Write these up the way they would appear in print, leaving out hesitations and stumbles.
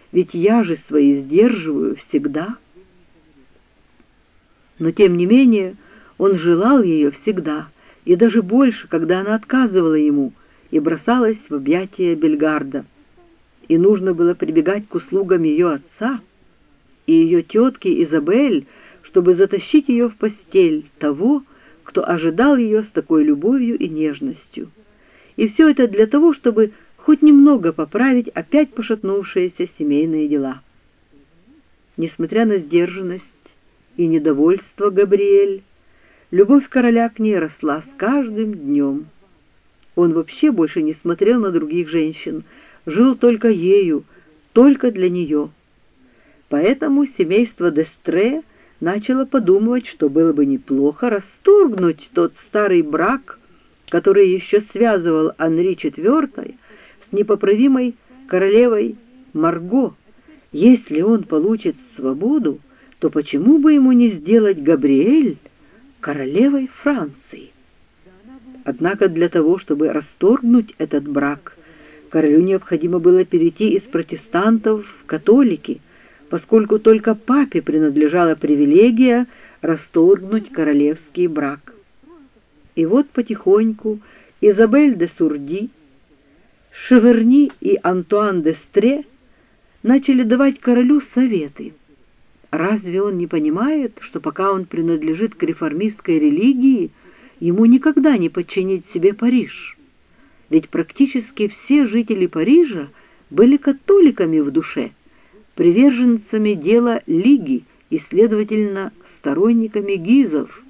ведь я же свои сдерживаю всегда. Но тем не менее он желал ее всегда, и даже больше, когда она отказывала ему и бросалась в объятия Бельгарда. И нужно было прибегать к услугам ее отца и ее тетки Изабель, чтобы затащить ее в постель того, кто ожидал ее с такой любовью и нежностью. И все это для того, чтобы хоть немного поправить опять пошатнувшиеся семейные дела. Несмотря на сдержанность и недовольство Габриэль, любовь короля к ней росла с каждым днем. Он вообще больше не смотрел на других женщин, жил только ею, только для нее. Поэтому семейство Д'Эстре начало подумывать, что было бы неплохо расторгнуть тот старый брак, который еще связывал Анри IV с непоправимой королевой Марго. Если он получит свободу, то почему бы ему не сделать Габриэль королевой Франции? Однако для того, чтобы расторгнуть этот брак, королю необходимо было перейти из протестантов в католики, поскольку только папе принадлежала привилегия расторгнуть королевский брак. И вот потихоньку Изабель де Сурди, Шеверни и Антуан д'Эстре начали давать королю советы. Разве он не понимает, что пока он принадлежит к реформистской религии, ему никогда не подчинить себе Париж? Ведь практически все жители Парижа были католиками в душе, приверженцами дела Лиги и, следовательно, сторонниками гизов.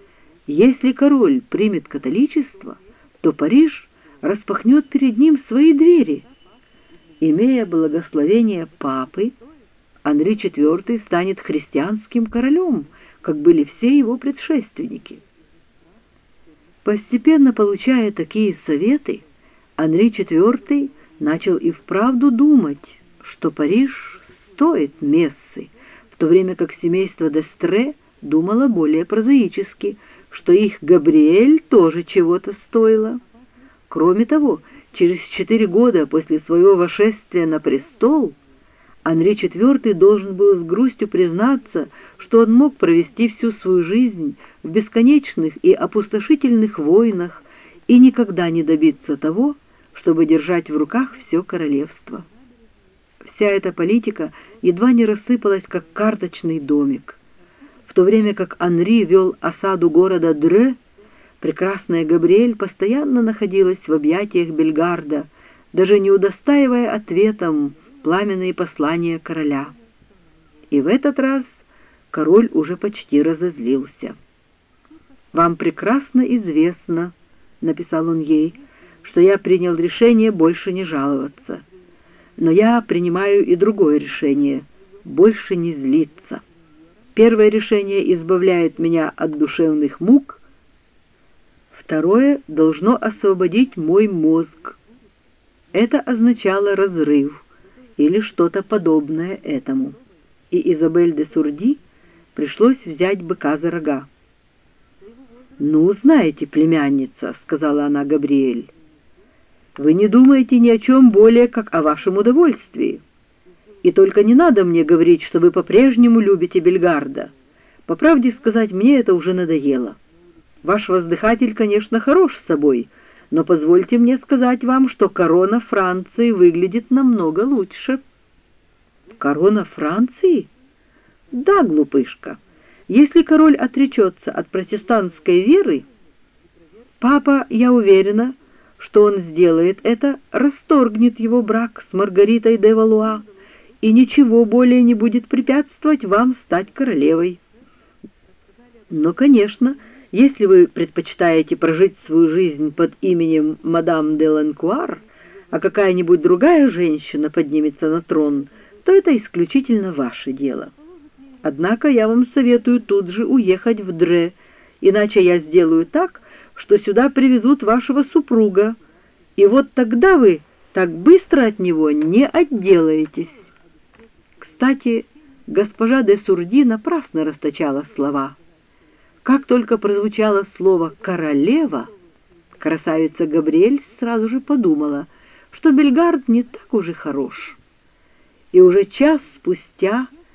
Если король примет католичество, то Париж распахнет перед ним свои двери. Имея благословение папы, Анри IV станет христианским королем, как были все его предшественники. Постепенно получая такие советы, Анри IV начал и вправду думать, что Париж стоит мессы, в то время как семейство Д'Эстре думало более прозаически, что их Габриэль тоже чего-то стоила. Кроме того, через 4 года после своего восшествия на престол Анри IV должен был с грустью признаться, что он мог провести всю свою жизнь в бесконечных и опустошительных войнах и никогда не добиться того, чтобы держать в руках все королевство. Вся эта политика едва не рассыпалась, как карточный домик. В то время как Анри вел осаду города Дрeux, прекрасная Габриэль постоянно находилась в объятиях Бельгарда, даже не удостаивая ответом пламенные послания короля. И в этот раз король уже почти разозлился. «Вам прекрасно известно, — написал он ей, — что я принял решение больше не жаловаться. Но я принимаю и другое решение — больше не злиться. Первое решение избавляет меня от душевных мук, второе должно освободить мой мозг». Это означало разрыв или что-то подобное этому, и Изабель де Сурди пришлось взять быка за рога. «Ну, знаете, племянница, — сказала она Габриэль, — вы не думаете ни о чем более, как о вашем удовольствии. И только не надо мне говорить, что вы по-прежнему любите Бельгарда. По правде сказать, мне это уже надоело. Ваш воздыхатель, конечно, хорош с собой, но позвольте мне сказать вам, что корона Франции выглядит намного лучше». «Корона Франции?» «Да, глупышка. Если король отречется от протестантской веры, папа, я уверена, что он сделает это, расторгнет его брак с Маргаритой де Валуа, и ничего более не будет препятствовать вам стать королевой. Но, конечно, если вы предпочитаете прожить свою жизнь под именем мадам де Ланкуар, а какая-нибудь другая женщина поднимется на трон, то это исключительно ваше дело. Однако я вам советую тут же уехать в Дрeux, иначе я сделаю так, что сюда привезут вашего супруга, и вот тогда вы так быстро от него не отделаетесь». Кстати, госпожа де Сурди напрасно расточала слова. Как только прозвучало слово «королева», красавица Габриэль сразу же подумала, что Бельгард не так уж и хорош. и уже час спустя